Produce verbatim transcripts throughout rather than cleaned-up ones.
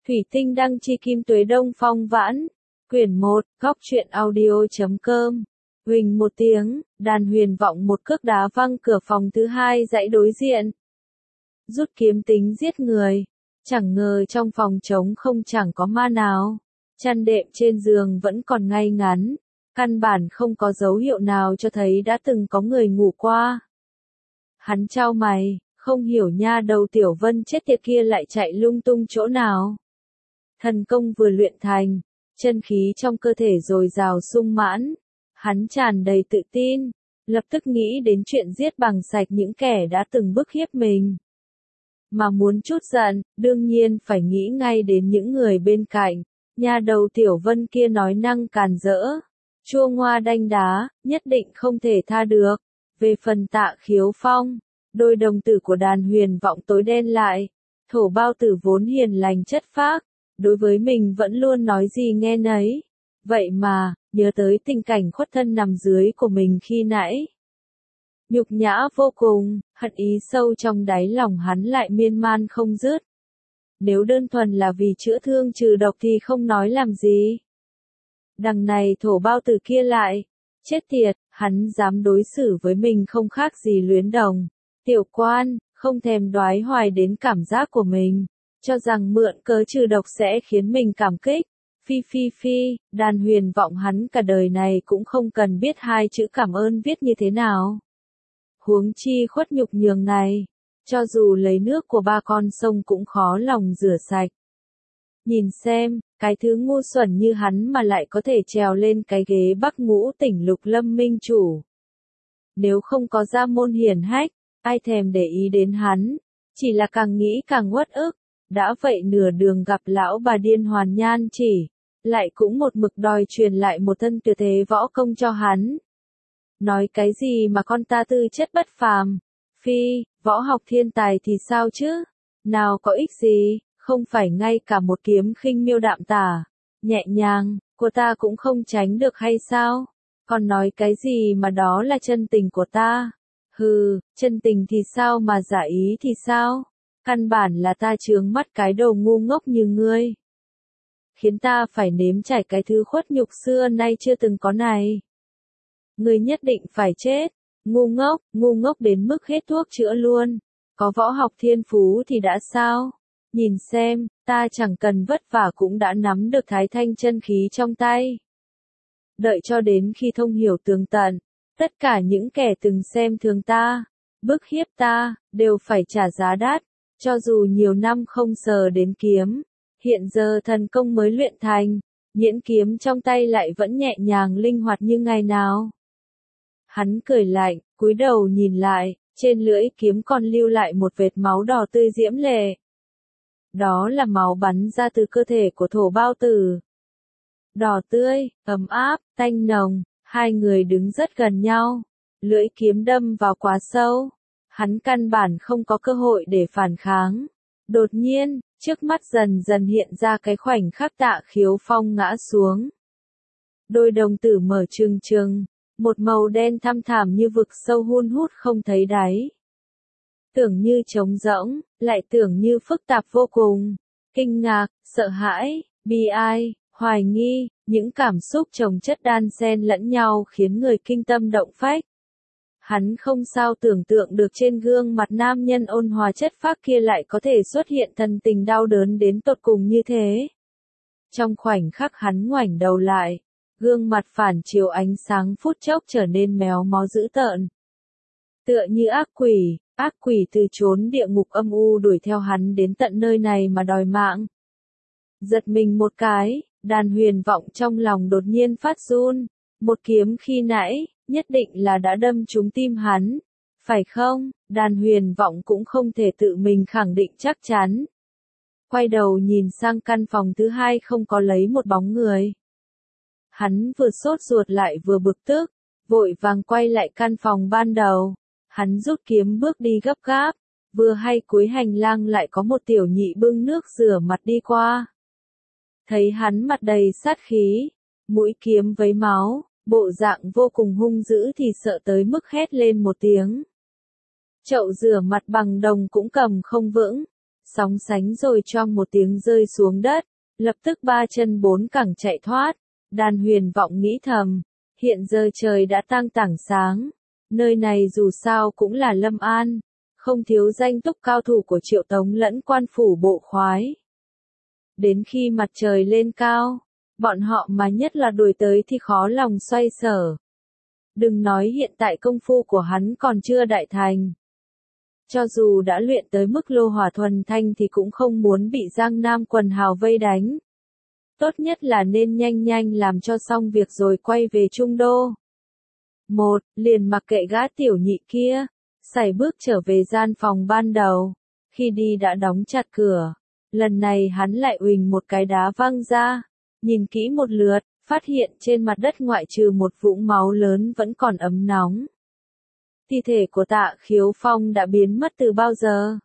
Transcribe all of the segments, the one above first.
Thủy Tinh đăng chi Kim Tuế Đông Phong Vãn, quyển một, góc truyện audio.com. Huỳnh một tiếng, đàn huyền vọng một cước đá văng cửa phòng thứ hai dãy đối diện. Rút kiếm tính giết người, chẳng ngờ trong phòng trống không chẳng có ma nào. Chăn đệm trên giường vẫn còn ngay ngắn, căn bản không có dấu hiệu nào cho thấy đã từng có người ngủ qua. Hắn chau mày, không hiểu nha đầu Tiểu Vân chết tiệt kia lại chạy lung tung chỗ nào. Thần công vừa luyện thành, chân khí trong cơ thể dồi dào sung mãn, hắn tràn đầy tự tin, lập tức nghĩ đến chuyện giết bằng sạch những kẻ đã từng bức hiếp mình. Mà muốn chút giận, đương nhiên phải nghĩ ngay đến những người bên cạnh. Nha đầu Tiểu Vân kia nói năng càn rỡ, chua ngoa đanh đá, nhất định không thể tha được. Về phần Tạ Khiếu Phong, đôi đồng tử của đàn huyền vọng tối đen lại. Thổ bao tử vốn hiền lành chất phác, đối với mình vẫn luôn nói gì nghe nấy. Vậy mà, nhớ tới tình cảnh khuất thân nằm dưới của mình khi nãy. Nhục nhã vô cùng, hận ý sâu trong đáy lòng hắn lại miên man không dứt. Nếu đơn thuần là vì chữa thương trừ độc thì không nói làm gì. Đằng này thổ bao tử kia lại, chết tiệt, hắn dám đối xử với mình không khác gì luyến đồng. Tiểu quan, không thèm đoái hoài đến cảm giác của mình, cho rằng mượn cớ trừ độc sẽ khiến mình cảm kích. Phi phi phi, đàn huyền vọng hắn cả đời này cũng không cần biết hai chữ cảm ơn viết như thế nào. Huống chi khuất nhục nhường này, cho dù lấy nước của ba con sông cũng khó lòng rửa sạch. Nhìn xem, cái thứ ngu xuẩn như hắn mà lại có thể trèo lên cái ghế Bắc Ngũ Tỉnh Lục Lâm Minh chủ. Nếu không có gia môn hiển hách, ai thèm để ý đến hắn, chỉ là càng nghĩ càng uất ức. Đã vậy nửa đường gặp lão bà điên Hoàn Nhan Chỉ, lại cũng một mực đòi truyền lại một thân tuyệt thế võ công cho hắn. Nói cái gì mà con ta tư chất bất phàm, phi, võ học thiên tài thì sao chứ, nào có ích gì, không phải ngay cả một kiếm khinh miêu đạm tả, nhẹ nhàng, của ta cũng không tránh được hay sao, còn nói cái gì mà đó là chân tình của ta, hừ, chân tình thì sao mà giả ý thì sao, căn bản là ta chướng mắt cái đồ ngu ngốc như ngươi. Khiến ta phải nếm trải cái thứ khuất nhục xưa nay chưa từng có này. Ngươi nhất định phải chết, ngu ngốc, ngu ngốc đến mức hết thuốc chữa luôn. Có võ học thiên phú thì đã sao? Nhìn xem, ta chẳng cần vất vả cũng đã nắm được thái thanh chân khí trong tay. Đợi cho đến khi thông hiểu tường tận, tất cả những kẻ từng xem thường ta, bức hiếp ta, đều phải trả giá đắt, cho dù nhiều năm không sờ đến kiếm. Hiện giờ thần công mới luyện thành, nhễn kiếm trong tay lại vẫn nhẹ nhàng linh hoạt như ngày nào. Hắn cười lạnh, cúi đầu nhìn lại, trên lưỡi kiếm còn lưu lại một vệt máu đỏ tươi diễm lệ. Đó là máu bắn ra từ cơ thể của thổ bao tử. Đỏ tươi, ấm áp, tanh nồng, hai người đứng rất gần nhau, lưỡi kiếm đâm vào quá sâu. Hắn căn bản không có cơ hội để phản kháng. Đột nhiên, trước mắt dần dần hiện ra cái khoảnh khắc Tạ Khiếu Phong ngã xuống. Đôi đồng tử mở trừng trừng, một màu đen thăm thẳm như vực sâu hun hút không thấy đáy. Tưởng như trống rỗng, lại tưởng như phức tạp vô cùng. Kinh ngạc, sợ hãi, bi ai, hoài nghi, những cảm xúc chồng chất đan xen lẫn nhau khiến người kinh tâm động phách. Hắn không sao tưởng tượng được trên gương mặt nam nhân ôn hòa chất phác kia lại có thể xuất hiện thần tình đau đớn đến tột cùng như thế. Trong khoảnh khắc hắn ngoảnh đầu lại, gương mặt phản chiếu ánh sáng phút chốc trở nên méo mó dữ tợn. Tựa như ác quỷ, ác quỷ từ chốn địa ngục âm u đuổi theo hắn đến tận nơi này mà đòi mạng. Giật mình một cái, đàn huyền vọng trong lòng đột nhiên phát run, một kiếm khi nãy, nhất định là đã đâm trúng tim hắn, phải không? Đàn huyền vọng cũng không thể tự mình khẳng định chắc chắn. Quay đầu nhìn sang căn phòng thứ hai không có lấy một bóng người. Hắn vừa sốt ruột lại vừa bực tức, vội vàng quay lại căn phòng ban đầu. Hắn rút kiếm bước đi gấp gáp, vừa hay cuối hành lang lại có một tiểu nhị bưng nước rửa mặt đi qua. Thấy hắn mặt đầy sát khí, mũi kiếm vấy máu, bộ dạng vô cùng hung dữ thì sợ tới mức hét lên một tiếng. Chậu rửa mặt bằng đồng cũng cầm không vững, Sóng sánh rồi choang một tiếng rơi xuống đất, lập tức ba chân bốn cẳng chạy thoát. Đàn Huyền Vọng nghĩ thầm, hiện giờ trời đã tang tảng sáng, nơi này dù sao cũng là Lâm An, không thiếu danh túc cao thủ của Triệu Tống lẫn quan phủ bộ khoái. Đến khi mặt trời lên cao, bọn họ mà nhất là đuổi tới thì khó lòng xoay sở. Đừng nói hiện tại công phu của hắn còn chưa đại thành. Cho dù đã luyện tới mức lô hỏa thuần thanh thì cũng không muốn bị Giang Nam quần hào vây đánh. Tốt nhất là nên nhanh nhanh làm cho xong việc rồi quay về Trung Đô. Một, liền mặc kệ gã tiểu nhị kia, sải bước trở về gian phòng ban đầu. Khi đi đã đóng chặt cửa. Lần này hắn lại uỳnh một cái đá văng ra. Nhìn kỹ một lượt, phát hiện trên mặt đất ngoại trừ một vũng máu lớn vẫn còn ấm nóng. Thi thể của Tạ Khiếu Phong đã biến mất từ bao giờ?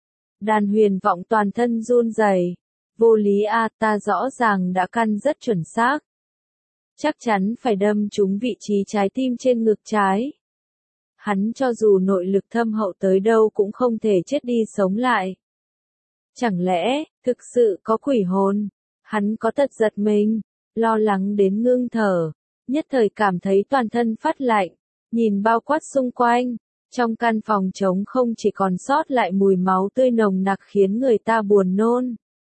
Đàn Huyền Vọng toàn thân run rẩy. Vô lý a, ta rõ ràng đã căn rất chuẩn xác. Chắc chắn phải đâm trúng vị trí trái tim trên ngực trái. Hắn cho dù nội lực thâm hậu tới đâu cũng không thể chết đi sống lại. Chẳng lẽ, thực sự có quỷ hồn? Hắn có tật giật mình, lo lắng đến ngưng thở, nhất thời cảm thấy toàn thân phát lạnh, nhìn bao quát xung quanh, trong căn phòng trống không chỉ còn sót lại mùi máu tươi nồng nặc khiến người ta buồn nôn.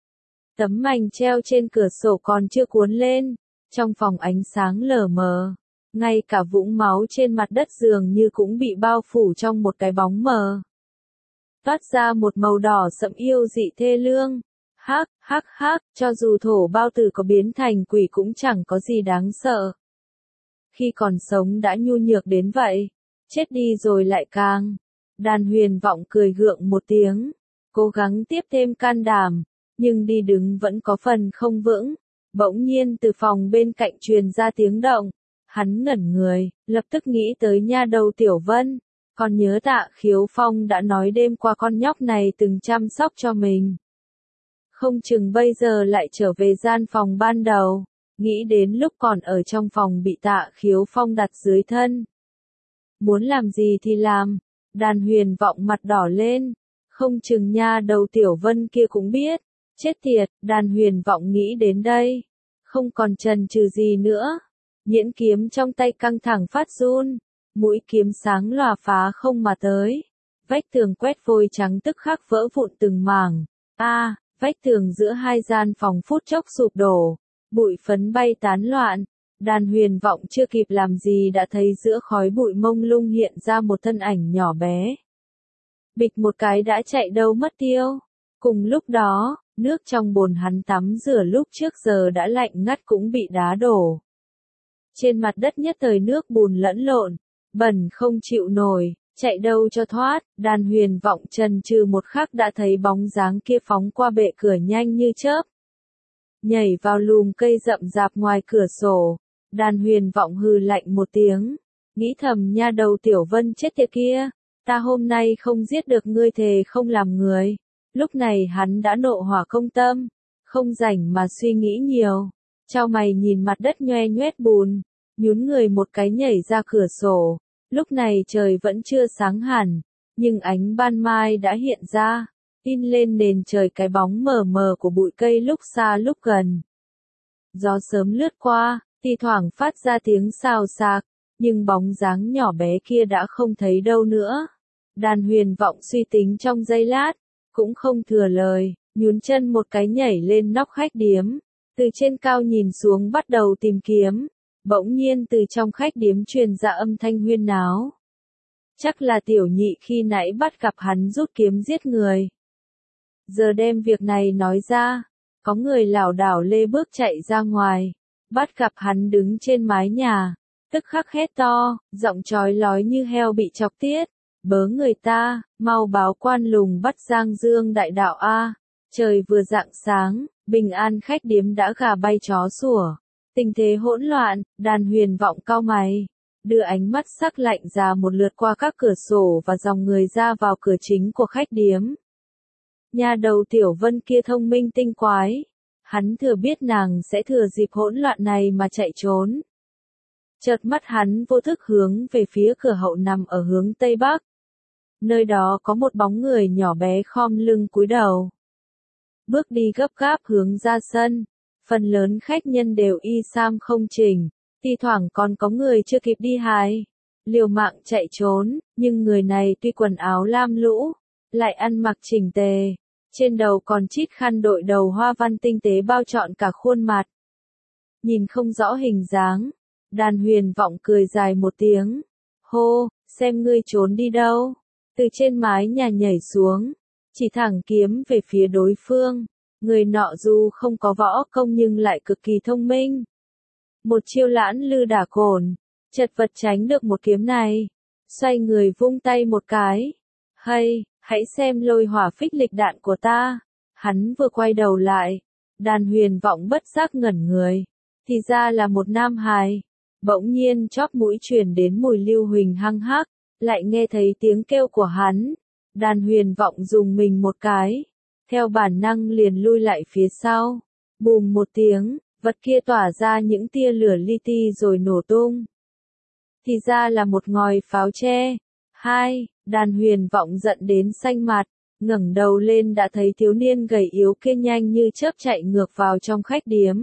Tấm mành treo trên cửa sổ còn chưa cuốn lên, trong phòng ánh sáng lờ mờ, ngay cả vũng máu trên mặt đất dường như cũng bị bao phủ trong một cái bóng mờ. Toát ra một màu đỏ sẫm yêu dị thê lương. Hắc, hắc hắc, cho dù thổ bao tử có biến thành quỷ cũng chẳng có gì đáng sợ. Khi còn sống đã nhu nhược đến vậy, chết đi rồi lại càng. Đàn Huyền Vọng cười gượng một tiếng, cố gắng tiếp thêm can đảm, nhưng đi đứng vẫn có phần không vững. Bỗng nhiên từ phòng bên cạnh truyền ra tiếng động, hắn ngẩn người, lập tức nghĩ tới nha đầu Tiểu Vân, còn nhớ Tạ Khiếu Phong đã nói đêm qua con nhóc này từng chăm sóc cho mình. Không chừng bây giờ lại trở về gian phòng ban đầu, nghĩ đến lúc còn ở trong phòng bị Tạ Khiếu Phong đặt dưới thân. Muốn làm gì thì làm, Đàn Huyền Vọng mặt đỏ lên, không chừng nha đầu Tiểu Vân kia cũng biết, chết tiệt, Đàn Huyền Vọng nghĩ đến đây, không còn chần chừ gì nữa, nhẫn kiếm trong tay căng thẳng phát run, mũi kiếm sáng lòa phá không mà tới, vách tường quét vôi trắng tức khắc vỡ vụn từng mảng, a à, vách tường giữa hai gian phòng phút chốc sụp đổ, bụi phấn bay tán loạn. Đàn Huyền Vọng chưa kịp làm gì đã thấy giữa khói bụi mông lung hiện ra một thân ảnh nhỏ bé. Bịch một cái đã chạy đâu mất tiêu. Cùng lúc đó, nước trong bồn hắn tắm rửa lúc trước giờ đã lạnh ngắt cũng bị đá đổ. Trên mặt đất nhất thời nước bùn lẫn lộn, bẩn không chịu nổi, chạy đâu cho thoát. Đàn Huyền Vọng chần chừ một khắc đã thấy bóng dáng kia phóng qua bệ cửa nhanh như chớp. Nhảy vào lùm cây rậm rạp ngoài cửa sổ. Đàn Huyền Vọng hừ lạnh một tiếng, nghĩ thầm nha đầu Tiểu Vân chết tiệt kia, ta hôm nay không giết được ngươi thề không làm người. Lúc này hắn đã nộ hỏa công tâm, không rảnh mà suy nghĩ nhiều, chau mày nhìn mặt đất nhoe nhoét bùn, nhún người một cái nhảy ra cửa sổ. Lúc này trời vẫn chưa sáng hẳn, nhưng ánh ban mai đã hiện ra, in lên nền trời cái bóng mờ mờ của bụi cây lúc xa lúc gần. Gió sớm lướt qua, thi thoảng phát ra tiếng xào xạc, nhưng bóng dáng nhỏ bé kia đã không thấy đâu nữa. Đàn Huyền Vọng suy tính trong giây lát, cũng không thừa lời, nhún chân một cái nhảy lên nóc khách điếm, từ trên cao nhìn xuống bắt đầu tìm kiếm. Bỗng nhiên từ trong khách điếm truyền ra âm thanh huyên náo. Chắc là tiểu nhị khi nãy bắt gặp hắn rút kiếm giết người. Giờ đem việc này nói ra, có người lảo đảo lê bước chạy ra ngoài, bắt gặp hắn đứng trên mái nhà, tức khắc hét to, giọng chói lói như heo bị chọc tiết, bớ người ta, mau báo quan lùng bắt Giang Dương đại đạo a. Trời vừa rạng sáng, bình an khách điếm đã gà bay chó sủa, tình thế hỗn loạn. Đàn Huyền Vọng cau mày, đưa ánh mắt sắc lạnh ra một lượt qua các cửa sổ và dòng người ra vào cửa chính của khách điếm. Nhà đầu Tiểu Vân kia thông minh tinh quái, hắn thừa biết nàng sẽ thừa dịp hỗn loạn này mà chạy trốn. Chợt mắt hắn vô thức hướng về phía cửa hậu nằm ở hướng tây bắc. Nơi đó có một bóng người nhỏ bé khom lưng cúi đầu. bước đi gấp gáp hướng ra sân. Phần lớn khách nhân đều y sam không chỉnh, thi thoảng còn có người chưa kịp đi hái, liều mạng chạy trốn, nhưng người này tuy quần áo lam lũ, lại ăn mặc chỉnh tề, trên đầu còn chít khăn đội đầu hoa văn tinh tế bao trọn cả khuôn mặt. Nhìn không rõ hình dáng, Đàn Huyền Vọng cười dài một tiếng, hô, xem ngươi trốn đi đâu, từ trên mái nhà nhảy xuống, chỉ thẳng kiếm về phía đối phương. Người nọ dù không có võ công nhưng lại cực kỳ thông minh. Một chiêu lãn lư đả cổn, chật vật tránh được một kiếm này, xoay người vung tay một cái. Hay, hãy xem lôi hỏa phích lịch đạn của ta. Hắn vừa quay đầu lại, Đàn Huyền Vọng bất giác ngẩn người, thì ra là một nam hài. Bỗng nhiên chóp mũi truyền đến mùi lưu huỳnh hăng hắc, lại nghe thấy tiếng kêu của hắn. Đàn Huyền Vọng dùng mình một cái, theo bản năng liền lui lại phía sau. Bùm một tiếng, vật kia tỏa ra những tia lửa li ti rồi nổ tung. Thì ra là một ngòi pháo tre. Hai, Đàn Huyền Vọng giận đến xanh mặt, ngẩng đầu lên đã thấy thiếu niên gầy yếu kia nhanh như chớp chạy ngược vào trong khách điếm.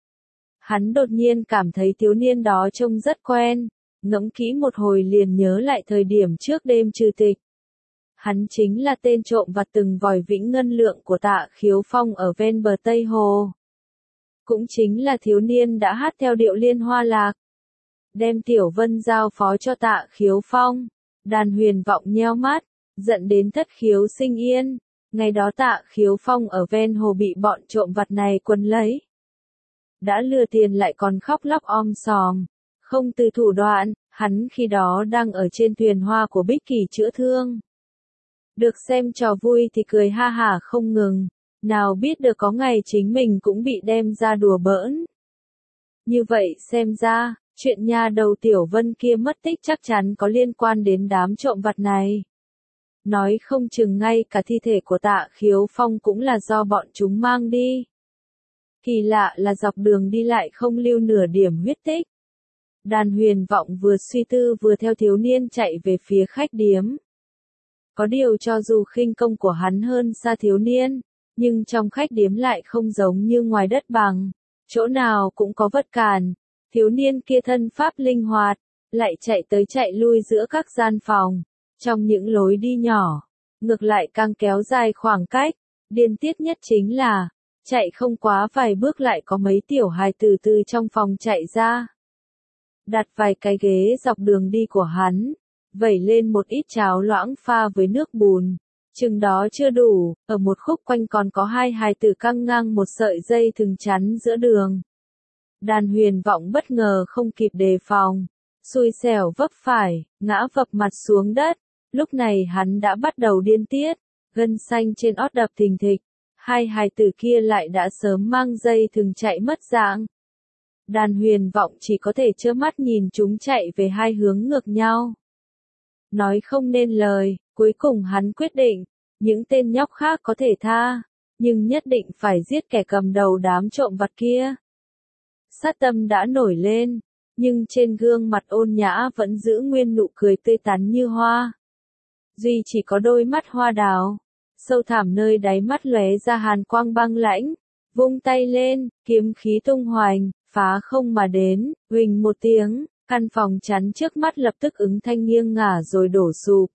Hắn đột nhiên cảm thấy thiếu niên đó trông rất quen, ngẫm kỹ một hồi liền nhớ lại thời điểm trước đêm trừ tịch. Hắn chính là tên trộm vặt từng vòi vĩnh ngân lượng của Tạ Khiếu Phong ở ven bờ Tây Hồ. Cũng chính là thiếu niên đã hát theo điệu liên hoa lạc, đem Tiểu Vân giao phó cho Tạ Khiếu Phong. Đàn Huyền Vọng nheo mắt, giận đến thất khiếu sinh yên. Ngày đó Tạ Khiếu Phong ở ven hồ bị bọn trộm vặt này quấn lấy. Đã lừa tiền lại còn khóc lóc om sòm, không từ thủ đoạn, hắn khi đó đang ở trên thuyền hoa của Bích Kỳ chữa thương. Được xem trò vui thì cười ha hả không ngừng, nào biết được có ngày chính mình cũng bị đem ra đùa bỡn. Như vậy xem ra, chuyện nhà đầu Tiểu Vân kia mất tích chắc chắn có liên quan đến đám trộm vặt này. Nói không chừng ngay cả thi thể của Tạ Khiếu Phong cũng là do bọn chúng mang đi. Kỳ lạ là dọc đường đi lại không lưu nửa điểm huyết tích. Đàn Huyền Vọng vừa suy tư vừa theo thiếu niên chạy về phía khách điếm. Có điều cho dù khinh công của hắn hơn xa thiếu niên, nhưng trong khách điếm lại không giống như ngoài đất bằng, chỗ nào cũng có vật cản. Thiếu niên kia thân pháp linh hoạt, lại chạy tới chạy lui giữa các gian phòng, trong những lối đi nhỏ, ngược lại càng kéo dài khoảng cách. Điên tiết nhất chính là, chạy không quá vài bước lại có mấy tiểu hài từ từ trong phòng chạy ra. Đặt vài cái ghế dọc đường đi của hắn, vẩy lên một ít cháo loãng pha với nước bùn. Chừng đó chưa đủ, ở một khúc quanh còn có hai hài tử căng ngang một sợi dây thừng chắn giữa đường. Đàn Huyền Vọng bất ngờ không kịp đề phòng, xui xẻo vấp phải, ngã vập mặt xuống đất. Lúc này hắn đã bắt đầu điên tiết, gân xanh trên ót đập thình thịch. Hai hài tử kia lại đã sớm mang dây thừng chạy mất dạng. Đàn Huyền Vọng chỉ có thể trơ mắt nhìn chúng chạy về hai hướng ngược nhau. Nói không nên lời, cuối cùng hắn quyết định, những tên nhóc khác có thể tha, nhưng nhất định phải giết kẻ cầm đầu đám trộm vặt kia. Sát tâm đã nổi lên, nhưng trên gương mặt ôn nhã vẫn giữ nguyên nụ cười tươi tắn như hoa. Duy chỉ có đôi mắt hoa đào, sâu thẳm nơi đáy mắt lóe ra hàn quang băng lãnh, vung tay lên, kiếm khí tung hoành, phá không mà đến, huỳnh một tiếng, căn phòng chắn trước mắt lập tức ứng thanh nghiêng ngả rồi đổ sụp.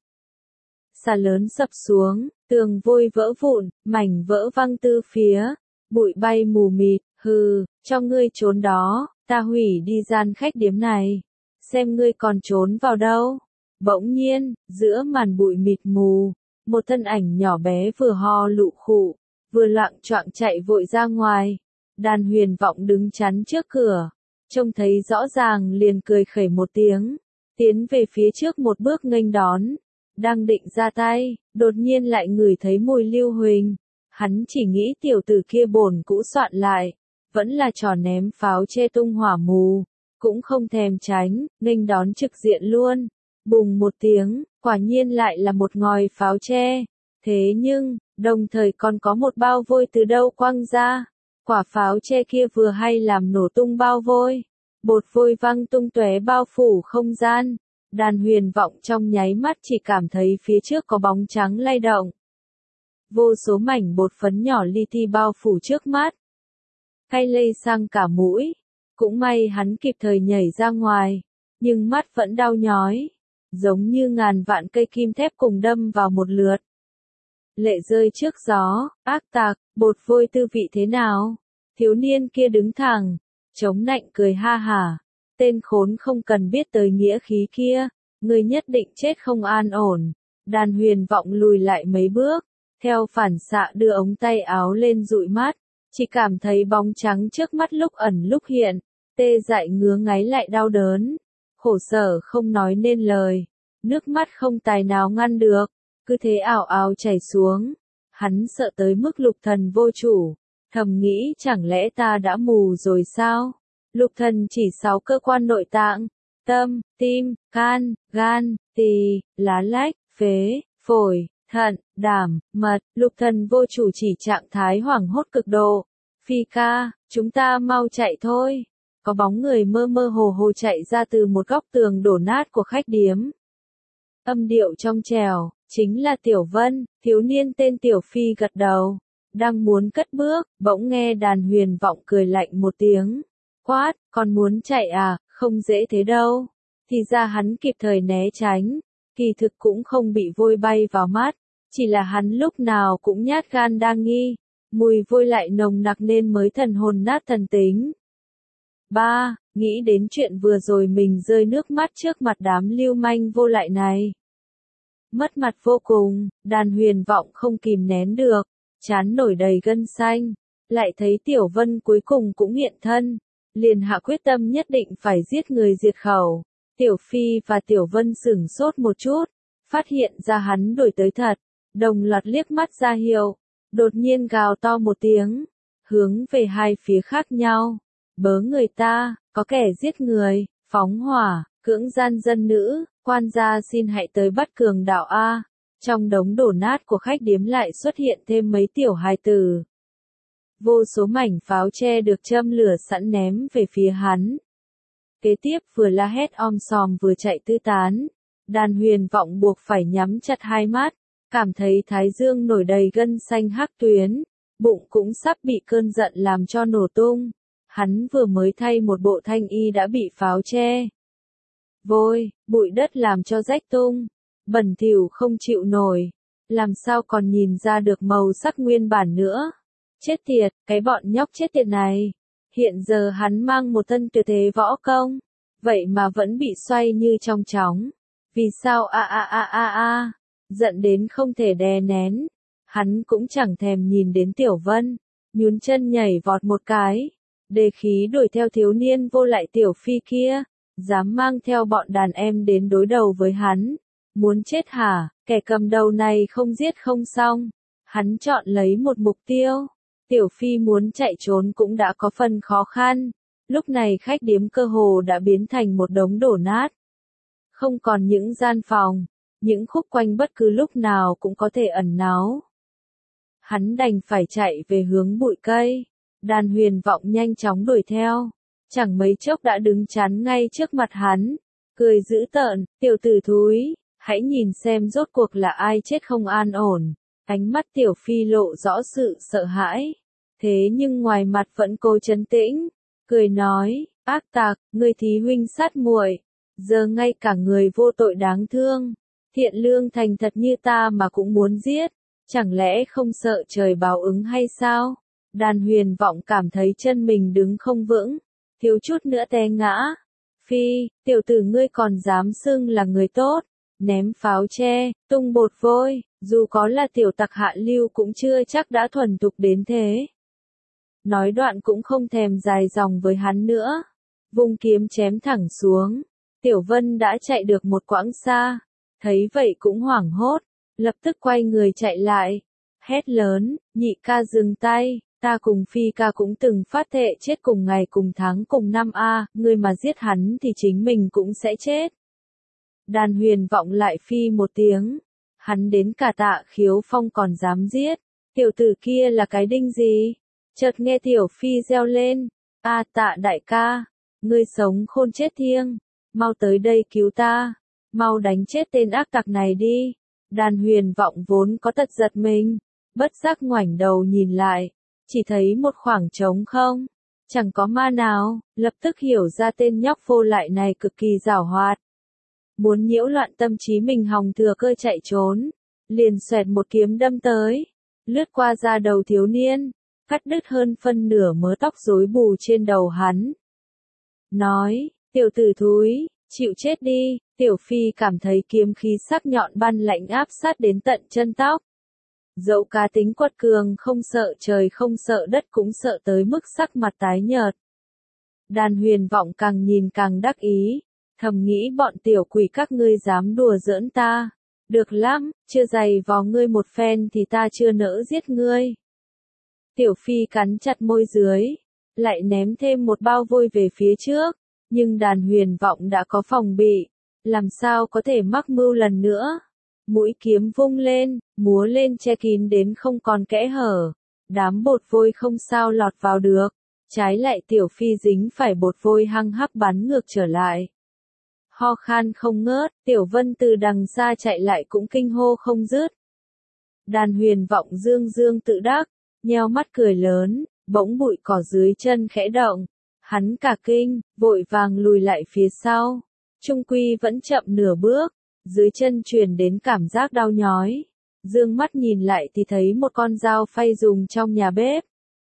Xà lớn sập xuống, tường vôi vỡ vụn, mảnh vỡ văng tứ phía, bụi bay mù mịt, hừ, cho ngươi trốn đó, ta hủy đi gian khách điếm này, xem ngươi còn trốn vào đâu. Bỗng nhiên, giữa màn bụi mịt mù, một thân ảnh nhỏ bé vừa ho lụ khụ, vừa loạng choạng chạy vội ra ngoài. Đàn Huyền Vọng đứng chắn trước cửa, trông thấy rõ ràng liền cười khẩy một tiếng, tiến về phía trước một bước nghênh đón. Đang định ra tay, đột nhiên lại ngửi thấy mùi lưu huỳnh. Hắn chỉ nghĩ tiểu tử kia bổn cũ soạn lại, vẫn là trò ném pháo che tung hỏa mù, cũng không thèm tránh, nghênh đón trực diện luôn. Bùng một tiếng, quả nhiên lại là một ngòi pháo tre. Thế nhưng, đồng thời còn có một bao vôi từ đâu quăng ra. Quả pháo tre kia vừa hay làm nổ tung bao vôi. Bột vôi văng tung tóe bao phủ không gian. Đàn Huyền Vọng trong nháy mắt chỉ cảm thấy phía trước có bóng trắng lay động. vô số mảnh bột phấn nhỏ li ti bao phủ trước mắt. Cay lây sang cả mũi, cũng may hắn kịp thời nhảy ra ngoài, nhưng mắt vẫn đau nhói, giống như ngàn vạn cây kim thép cùng đâm vào một lượt. Lệ rơi trước gió, ác tạc, bột vôi tư vị thế nào? Thiếu niên kia đứng thẳng, chống nạnh cười ha hả. Tên khốn không cần biết tới nghĩa khí kia, người nhất định chết không an ổn. Đàn Huyền Vọng lùi lại mấy bước, theo phản xạ đưa ống tay áo lên dụi mắt, chỉ cảm thấy bóng trắng trước mắt lúc ẩn lúc hiện, tê dại ngứa ngáy lại đau đớn, khổ sở không nói nên lời, nước mắt không tài nào ngăn được, cứ thế ảo ảo chảy xuống. Hắn sợ tới mức Lục Thần vô chủ, thầm nghĩ chẳng lẽ ta đã mù rồi sao? Lục Thần chỉ sáu cơ quan nội tạng, tâm, tim, can, gan, tỳ, lá lách, phế, phổi, thận, đảm, mật. Lục Thần vô chủ chỉ trạng thái hoảng hốt cực độ. Phi ca, chúng ta mau chạy thôi. Có bóng người mơ mơ hồ hồ chạy ra từ một góc tường đổ nát của khách điếm. Âm điệu trong trẻo, chính là Tiểu Vân. Thiếu niên tên Tiểu Phi gật đầu, đang muốn cất bước, bỗng nghe Đàn Huyền Vọng cười lạnh một tiếng. Quát, còn muốn chạy à, không dễ thế đâu. Thì ra hắn kịp thời né tránh, kỳ thực cũng không bị vôi bay vào mắt, chỉ là hắn lúc nào cũng nhát gan đa nghi, mùi vôi lại nồng nặc nên mới thần hồn nát thần tính. Ba, nghĩ đến chuyện vừa rồi mình rơi nước mắt trước mặt đám lưu manh vô lại này. Mất mặt vô cùng, Đàn Huyền Vọng không kìm nén được, trán nổi đầy gân xanh, lại thấy Tiểu Vân cuối cùng cũng hiện thân, liền hạ quyết tâm nhất định phải giết người diệt khẩu. Tiểu Phi và Tiểu Vân sửng sốt một chút, phát hiện ra hắn đổi tới thật, đồng loạt liếc mắt ra hiệu, đột nhiên gào to một tiếng, hướng về hai phía khác nhau. Bớ người ta, có kẻ giết người, phóng hỏa, cưỡng gian dân nữ, quan gia xin hãy tới bắt cường đạo A. Trong đống đổ nát của khách điếm lại xuất hiện thêm mấy tiểu hài tử. Vô số mảnh pháo tre được châm lửa sẵn ném về phía hắn. Kế tiếp vừa la hét om sòm vừa chạy tứ tán. Đàn Huyền Vọng buộc phải nhắm chặt hai mắt, cảm thấy thái dương nổi đầy gân xanh hắc tuyến, bụng cũng sắp bị cơn giận làm cho nổ tung. Hắn vừa mới thay một bộ thanh y đã bị pháo che. Vôi, bụi đất làm cho rách tung, bẩn thỉu không chịu nổi, làm sao còn nhìn ra được màu sắc nguyên bản nữa. Chết tiệt, cái bọn nhóc chết tiệt này. Hiện giờ hắn mang một thân tuyệt thế võ công, vậy mà vẫn bị xoay như trong chóng. Vì sao a a a a a, giận đến không thể đè nén. Hắn cũng chẳng thèm nhìn đến Tiểu Vân, nhún chân nhảy vọt một cái, đề khí đuổi theo thiếu niên vô lại Tiểu Phi kia, dám mang theo bọn đàn em đến đối đầu với hắn. Muốn chết hả, kẻ cầm đầu này không giết không xong. Hắn chọn lấy một mục tiêu. Tiểu Phi muốn chạy trốn cũng đã có phần khó khăn. Lúc này khách điếm cơ hồ đã biến thành một đống đổ nát. Không còn những gian phòng, những khúc quanh bất cứ lúc nào cũng có thể ẩn náu. Hắn đành phải chạy về hướng bụi cây. Đàn Huyền Vọng nhanh chóng đuổi theo. Chẳng mấy chốc đã đứng chắn ngay trước mặt hắn. Cười dữ tợn, tiểu tử thúi, hãy nhìn xem rốt cuộc là ai chết không an ổn. Ánh mắt Tiểu Phi lộ rõ sự sợ hãi. Thế nhưng ngoài mặt vẫn cố trấn tĩnh. Cười nói, ác tạc, ngươi thí huynh sát muội, giờ ngay cả người vô tội đáng thương, thiện lương thành thật như ta mà cũng muốn giết. Chẳng lẽ không sợ trời báo ứng hay sao? Đàn Huyền Vọng cảm thấy chân mình đứng không vững, thiếu chút nữa té ngã. Phi, tiểu tử ngươi còn dám xưng là người tốt, ném pháo tre, tung bột vôi, dù có là tiểu tặc hạ lưu cũng chưa chắc đã thuần thục đến thế. Nói đoạn cũng không thèm dài dòng với hắn nữa, vung kiếm chém thẳng xuống. Tiểu Vân đã chạy được một quãng xa, thấy vậy cũng hoảng hốt, lập tức quay người chạy lại, hét lớn, nhị ca dừng tay, ta cùng Phi ca cũng từng phát thệ chết cùng ngày cùng tháng cùng năm a, ngươi mà giết hắn thì chính mình cũng sẽ chết. Đàn Huyền Vọng lại phi một tiếng, hắn đến cả Tạ Khiếu Phong còn dám giết, tiểu tử kia là cái đinh gì? Chợt nghe Tiểu Phi reo lên, a Tạ đại ca, ngươi sống khôn chết thiêng, mau tới đây cứu ta, mau đánh chết tên ác tặc này đi. Đàn Huyền Vọng vốn có tật giật mình, bất giác ngoảnh đầu nhìn lại, chỉ thấy một khoảng trống không, chẳng có ma nào, lập tức hiểu ra tên nhóc vô lại này cực kỳ giảo hoạt. Muốn nhiễu loạn tâm trí mình hòng thừa cơ chạy trốn, liền xoẹt một kiếm đâm tới, lướt qua da đầu thiếu niên, cắt đứt hơn phân nửa mớ tóc rối bù trên đầu hắn. Nói, tiểu tử thúi, chịu chết đi, Tiểu Phi cảm thấy kiếm khí sắc nhọn băn lạnh áp sát đến tận chân tóc. Dẫu cá tính quật cường không sợ trời không sợ đất cũng sợ tới mức sắc mặt tái nhợt. Đàn Huyền Vọng càng nhìn càng đắc ý, thầm nghĩ bọn tiểu quỷ các ngươi dám đùa giỡn ta. Được lắm, chưa giày vò ngươi một phen thì ta chưa nỡ giết ngươi. Tiểu Phi cắn chặt môi dưới, lại ném thêm một bao vôi về phía trước, nhưng Đàn Huyền Vọng đã có phòng bị, làm sao có thể mắc mưu lần nữa. Mũi kiếm vung lên, múa lên che kín đến không còn kẽ hở, đám bột vôi không sao lọt vào được, trái lại Tiểu Phi dính phải bột vôi hăng hắc bắn ngược trở lại. Ho khan không ngớt, Tiểu Vân từ đằng xa chạy lại cũng kinh hô không dứt. Đàn Huyền Vọng dương dương tự đắc, nheo mắt cười lớn, bỗng bụi cỏ dưới chân khẽ động, hắn cả kinh, vội vàng lùi lại phía sau, chung quy vẫn chậm nửa bước, dưới chân truyền đến cảm giác đau nhói, dương mắt nhìn lại thì thấy một con dao phay dùng trong nhà bếp,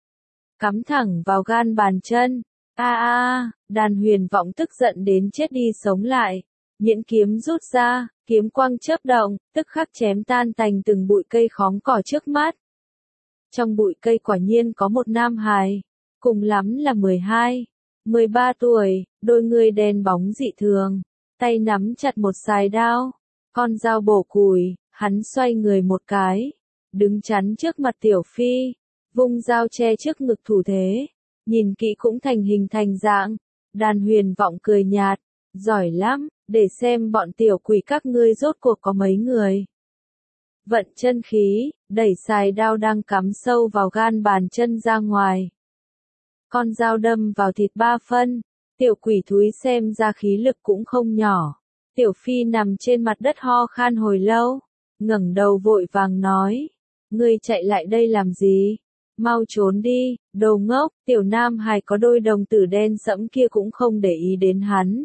cắm thẳng vào gan bàn chân. A a, Đàn Huyền Vọng tức giận đến chết đi sống lại, nhẫn kiếm rút ra, kiếm quang chớp động, tức khắc chém tan tành từng bụi cây khóm cỏ trước mắt. Trong bụi cây quả nhiên có một nam hài, cùng lắm là mười hai, mười ba tuổi, đôi người đen bóng dị thường, tay nắm chặt một sài đao, con dao bổ củi, hắn xoay người một cái, đứng chắn trước mặt Tiểu Phi, vung dao che trước ngực thủ thế. Nhìn kỹ cũng thành hình thành dạng, Đàn Huyền Vọng cười nhạt, giỏi lắm, để xem bọn tiểu quỷ các ngươi rốt cuộc có mấy người. Vận chân khí, đẩy sài đao đang cắm sâu vào gan bàn chân ra ngoài. Con dao đâm vào thịt ba phân, tiểu quỷ thúi xem ra khí lực cũng không nhỏ. Tiểu Phi nằm trên mặt đất ho khan hồi lâu, ngẩng đầu vội vàng nói, ngươi chạy lại đây làm gì? Mau trốn đi, đồ ngốc, tiểu nam hài có đôi đồng tử đen sẫm kia cũng không để ý đến hắn.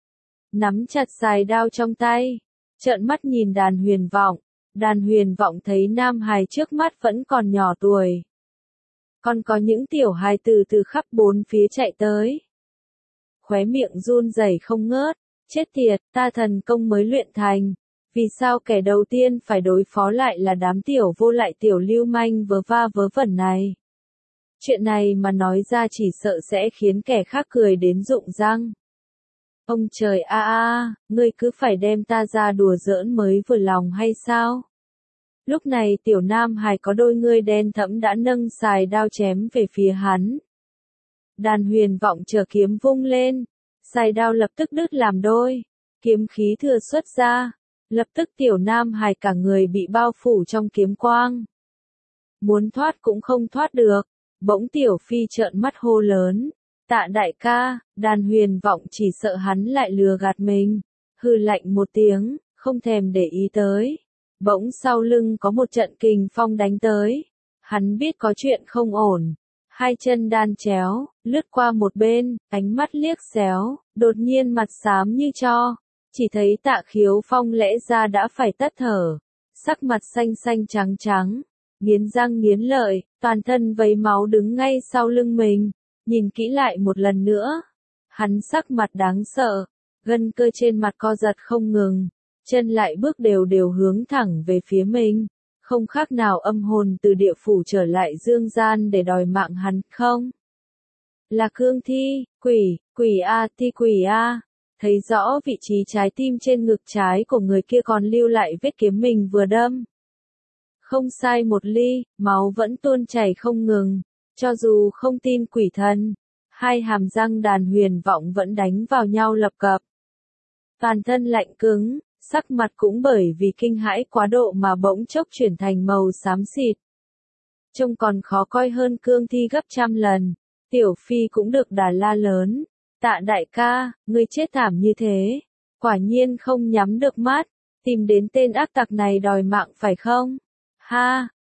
Nắm chặt sài đao trong tay, trợn mắt nhìn Đàn Huyền Vọng, Đàn Huyền Vọng thấy nam hài trước mắt vẫn còn nhỏ tuổi. Còn có những tiểu hài từ từ khắp bốn phía chạy tới. Khóe miệng run rẩy không ngớt, chết tiệt, ta thần công mới luyện thành. Vì sao kẻ đầu tiên phải đối phó lại là đám tiểu vô lại tiểu lưu manh vớ va vớ vẩn này? Chuyện này mà nói ra chỉ sợ sẽ khiến kẻ khác cười đến rụng răng. Ông trời a a, ngươi cứ phải đem ta ra đùa giỡn mới vừa lòng hay sao? Lúc này tiểu nam hài có đôi ngươi đen thẫm đã nâng sài đao chém về phía hắn. Đàn Huyền Vọng chờ kiếm vung lên, sài đao lập tức đứt làm đôi, kiếm khí thừa xuất ra. Lập tức tiểu nam hài cả người bị bao phủ trong kiếm quang. Muốn thoát cũng không thoát được, bỗng Tiểu Phi trợn mắt hô lớn, Tạ đại ca. Đàn Huyền Vọng chỉ sợ hắn lại lừa gạt mình, hừ lạnh một tiếng, không thèm để ý tới. Bỗng sau lưng có một trận kình phong đánh tới, hắn biết có chuyện không ổn, hai chân đan chéo, lướt qua một bên, ánh mắt liếc xéo, đột nhiên mặt xám như tro. Chỉ thấy Tạ Khiếu Phong lẽ ra đã phải tắt thở, sắc mặt xanh xanh trắng trắng, nghiến răng nghiến lợi, toàn thân vấy máu đứng ngay sau lưng mình, nhìn kỹ lại một lần nữa, hắn sắc mặt đáng sợ, gân cơ trên mặt co giật không ngừng, chân lại bước đều đều hướng thẳng về phía mình, không khác nào âm hồn từ địa phủ trở lại dương gian để đòi mạng hắn không? Là cương thi, quỷ, quỷ a, thi quỷ a. Thấy rõ vị trí trái tim trên ngực trái của người kia còn lưu lại vết kiếm mình vừa đâm. Không sai một ly, máu vẫn tuôn chảy không ngừng, cho dù không tin quỷ thần, hai hàm răng Đàn Huyền Vọng vẫn đánh vào nhau lập cập. Toàn thân lạnh cứng, sắc mặt cũng bởi vì kinh hãi quá độ mà bỗng chốc chuyển thành màu xám xịt. Trông còn khó coi hơn cương thi gấp trăm lần, Tiểu Phi cũng được đà la lớn. Tạ đại ca, ngươi chết thảm như thế, quả nhiên không nhắm được mắt, tìm đến tên ác tặc này đòi mạng phải không? Ha,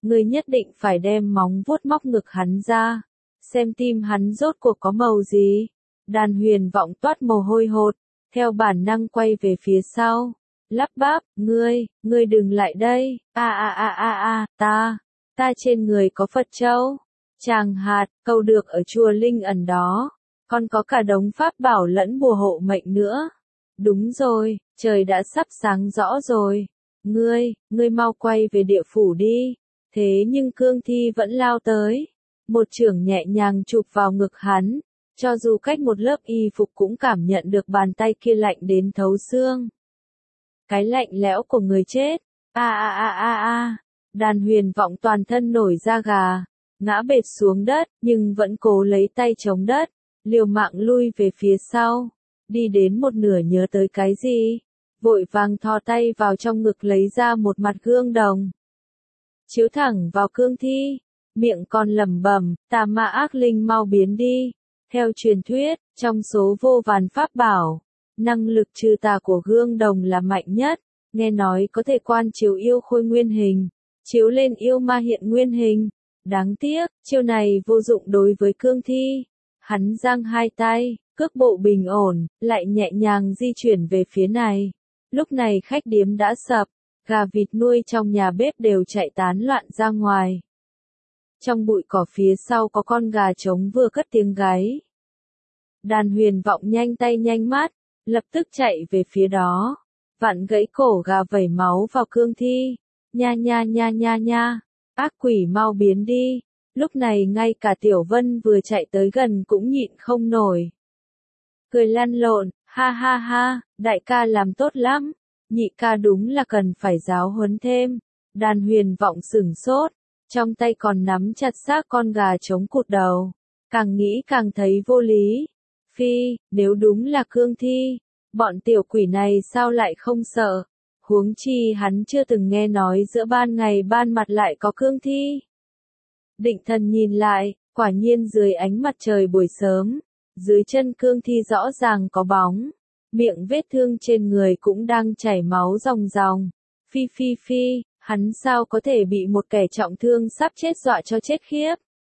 ngươi nhất định phải đem móng vuốt móc ngực hắn ra, xem tim hắn rốt cuộc có màu gì. Đàn Huyền Vọng toát mồ hôi hột, theo bản năng quay về phía sau, lắp bắp, ngươi, ngươi đừng lại đây, a a a a a, ta, ta trên người có Phật châu, Tràng Hạt, câu được ở chùa Linh Ẩn đó, còn có cả đống pháp bảo lẫn bùa hộ mệnh nữa. Đúng rồi, trời đã sắp sáng rõ rồi, ngươi, ngươi mau quay về địa phủ đi. Thế nhưng Cương Thi vẫn lao tới, một chưởng nhẹ nhàng chụp vào ngực hắn, cho dù cách một lớp y phục cũng cảm nhận được bàn tay kia lạnh đến thấu xương. Cái lạnh lẽo của người chết, a a a a a, Đàn Huyền Vọng toàn thân nổi da gà, ngã bệt xuống đất, nhưng vẫn cố lấy tay chống đất, liều mạng lui về phía sau, đi đến một nửa nhớ tới cái gì, vội vàng thò tay vào trong ngực lấy ra một mặt gương đồng. Chiếu thẳng vào Cương Thi, miệng còn lẩm bẩm, tà ma ác linh mau biến đi. Theo truyền thuyết, trong số vô vàn pháp bảo, năng lực trừ tà của gương đồng là mạnh nhất, nghe nói có thể quan chiếu yêu khôi nguyên hình, chiếu lên yêu ma hiện nguyên hình. Đáng tiếc, chiêu này vô dụng đối với Cương Thi. Hắn giang hai tay, cước bộ bình ổn, lại nhẹ nhàng di chuyển về phía này. Lúc này khách điếm đã sập, gà vịt nuôi trong nhà bếp đều chạy tán loạn ra ngoài. Trong bụi cỏ phía sau có con gà trống vừa cất tiếng gáy. Đàn Huyền Vọng nhanh tay nhanh mắt, lập tức chạy về phía đó. Vặn gãy cổ gà vẩy máu vào Cương Thi. Nha nha nha nha nha, ác quỷ mau biến đi. Lúc này ngay cả Tiểu Vân vừa chạy tới gần cũng nhịn không nổi. Cười lăn lộn, ha ha ha, đại ca làm tốt lắm. Nhị ca đúng là cần phải giáo huấn thêm. Đàn Huyền Vọng sửng sốt, trong tay còn nắm chặt xác con gà trống cụt đầu. Càng nghĩ càng thấy vô lý. Phi, nếu đúng là Cương Thi, bọn tiểu quỷ này sao lại không sợ? Huống chi hắn chưa từng nghe nói giữa ban ngày ban mặt lại có Cương Thi. Định thần nhìn lại, quả nhiên dưới ánh mặt trời buổi sớm, dưới chân Cương Thi rõ ràng có bóng. Miệng vết thương trên người cũng đang chảy máu ròng ròng. Phi phi phi, hắn sao có thể bị một kẻ trọng thương sắp chết dọa cho chết khiếp.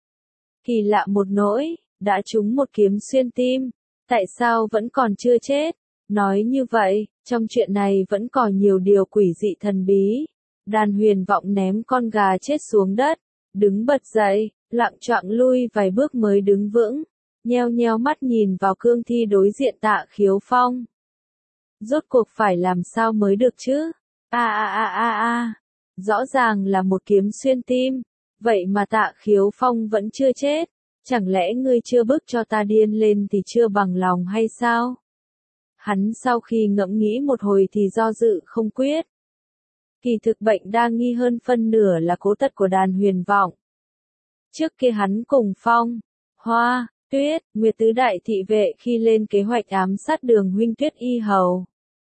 Kỳ lạ một nỗi, đã trúng một kiếm xuyên tim, tại sao vẫn còn chưa chết? Nói như vậy, trong chuyện này vẫn còn nhiều điều quỷ dị thần bí. Đàn Huyền Vọng ném con gà chết xuống đất, đứng bật dậy, loạng choạng lui vài bước mới đứng vững, nheo nheo mắt nhìn vào Cương Thi đối diện Tạ Khiếu Phong. Rốt cuộc phải làm sao mới được chứ? A a a a a, rõ ràng là một kiếm xuyên tim, vậy mà Tạ Khiếu Phong vẫn chưa chết, chẳng lẽ ngươi chưa bức cho ta điên lên thì chưa bằng lòng hay sao? Hắn sau khi ngẫm nghĩ một hồi thì do dự không quyết. Kỳ thực bệnh đa nghi hơn phân nửa là cố tật của Đàn Huyền Vọng. Trước kia hắn cùng Phong, Hoa, Tuyết, Nguyệt tứ đại thị vệ khi lên kế hoạch ám sát Đường huynh Tuyết Y hầu.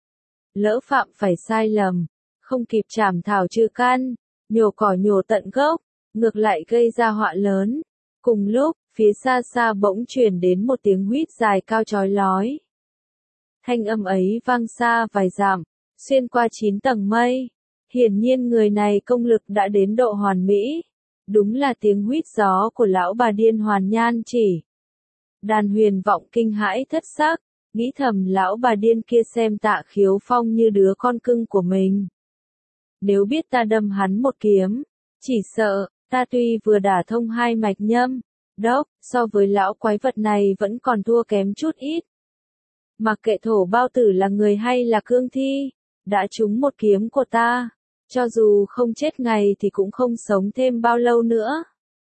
Lỡ phạm phải sai lầm, không kịp chảm thảo trừ căn, nhổ cỏ nhổ tận gốc, ngược lại gây ra họa lớn. Cùng lúc, phía xa xa bỗng truyền đến một tiếng huýt dài cao chói lói. Thanh âm ấy vang xa vài dặm, xuyên qua chín tầng mây. Hiển nhiên người này công lực đã đến độ hoàn mỹ. Đúng là tiếng huýt gió của lão bà điên Hoàn Nhan Chỉ. Đàn Huyền Vọng kinh hãi thất sắc, nghĩ thầm lão bà điên kia xem Tạ Khiếu Phong như đứa con cưng của mình. Nếu biết ta đâm hắn một kiếm, chỉ sợ, ta tuy vừa đả thông hai mạch nhâm, đốc, so với lão quái vật này vẫn còn thua kém chút ít. Mặc kệ Thổ Bao Tử là người hay là Cương Thi, đã trúng một kiếm của ta, cho dù không chết ngày thì cũng không sống thêm bao lâu nữa.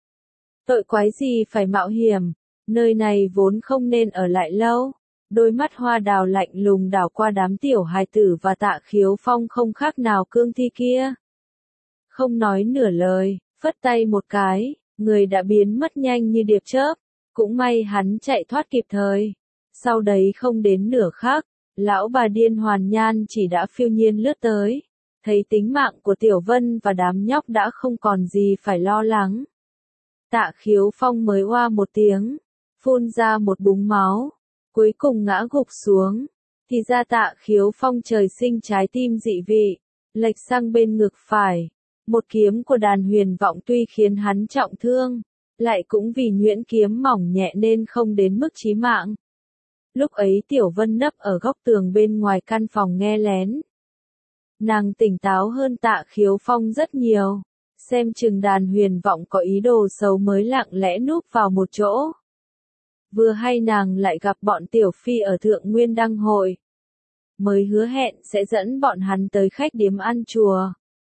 Tội quái gì phải mạo hiểm, nơi này vốn không nên ở lại lâu. Đôi mắt Hoa Đào lạnh lùng đảo qua đám tiểu hài tử và Tạ Khiếu Phong không khác nào Cương Thi kia. Không nói nửa lời, phất tay một cái, người đã biến mất nhanh như điệp chớp, cũng may hắn chạy thoát kịp thời. Sau đấy không đến nửa khắc, lão bà điên Hoàn Nhan Chỉ đã phiêu nhiên lướt tới, thấy tính mạng của Tiểu Vân và đám nhóc đã không còn gì phải lo lắng. Tạ Khiếu Phong mới oa một tiếng, phun ra một búng máu, cuối cùng ngã gục xuống. Thì ra Tạ Khiếu Phong trời sinh trái tim dị vị, lệch sang bên ngực phải. Một kiếm của đàn huyền vọng tuy khiến hắn trọng thương, lại cũng vì nhuyễn kiếm mỏng nhẹ nên không đến mức chí mạng. Lúc ấy Tiểu Vân nấp ở góc tường bên ngoài căn phòng nghe lén. Nàng tỉnh táo hơn Tạ Khiếu Phong rất nhiều, xem chừng đàn huyền vọng có ý đồ xấu mới lặng lẽ núp vào một chỗ. Vừa hay nàng lại gặp bọn Tiểu Phi ở Thượng Nguyên Đăng Hội, mới hứa hẹn sẽ dẫn bọn hắn tới khách điếm ăn chùa.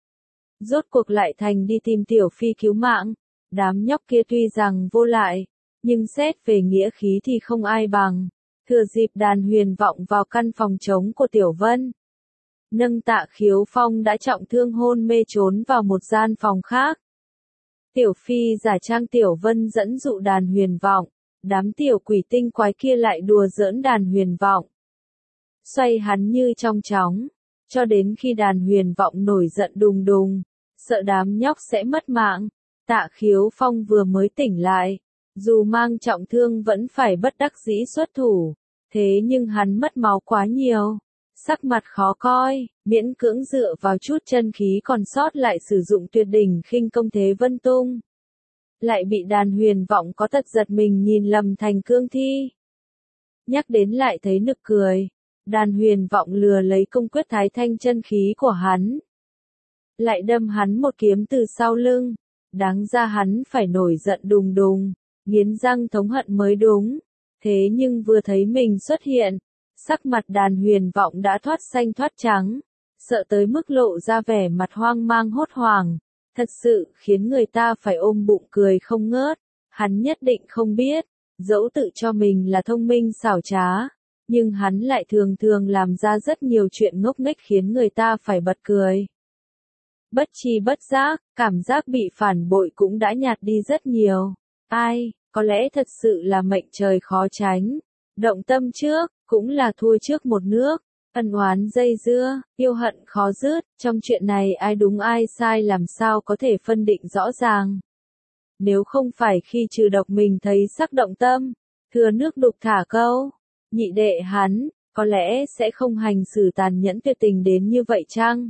Rốt cuộc lại thành đi tìm Tiểu Phi cứu mạng. Đám nhóc kia tuy rằng vô lại, nhưng xét về nghĩa khí thì không ai bằng. Thừa dịp đàn huyền vọng vào căn phòng trống của Tiểu Vân, nâng Tạ Khiếu Phong đã trọng thương hôn mê trốn vào một gian phòng khác. Tiểu Phi giả trang Tiểu Vân dẫn dụ đàn huyền vọng, đám tiểu quỷ tinh quái kia lại đùa giỡn đàn huyền vọng. Xoay hắn như trong chóng, cho đến khi đàn huyền vọng nổi giận đùng đùng, sợ đám nhóc sẽ mất mạng. Tạ Khiếu Phong vừa mới tỉnh lại, dù mang trọng thương vẫn phải bất đắc dĩ xuất thủ, thế nhưng hắn mất máu quá nhiều, sắc mặt khó coi, miễn cưỡng dựa vào chút chân khí còn sót lại sử dụng tuyệt đỉnh khinh công thế vân tung. Lại bị đàn huyền vọng có tật giật mình nhìn lầm thành cương thi. Nhắc đến lại thấy nực cười, đàn huyền vọng lừa lấy công quyết thái thanh chân khí của hắn. Lại đâm hắn một kiếm từ sau lưng. Đáng ra hắn phải nổi giận đùng đùng, nghiến răng thống hận mới đúng. Thế nhưng vừa thấy mình xuất hiện, sắc mặt đàn huyền vọng đã thoát xanh thoát trắng, sợ tới mức lộ ra vẻ mặt hoang mang hốt hoảng. Thật sự khiến người ta phải ôm bụng cười không ngớt. Hắn nhất định không biết, dẫu tự cho mình là thông minh xảo trá, nhưng hắn lại thường thường làm ra rất nhiều chuyện ngốc nghếch khiến người ta phải bật cười. Bất chi bất giác, cảm giác bị phản bội cũng đã nhạt đi rất nhiều. Ai, có lẽ thật sự là mệnh trời khó tránh. Động tâm trước, cũng là thua trước một nước. Ân oán dây dưa, yêu hận khó dứt. Trong chuyện này ai đúng ai sai làm sao có thể phân định rõ ràng. Nếu không phải khi trừ độc mình thấy sắc động tâm, thừa nước đục thả câu, nhị đệ hắn, có lẽ sẽ không hành xử tàn nhẫn tuyệt tình đến như vậy chăng?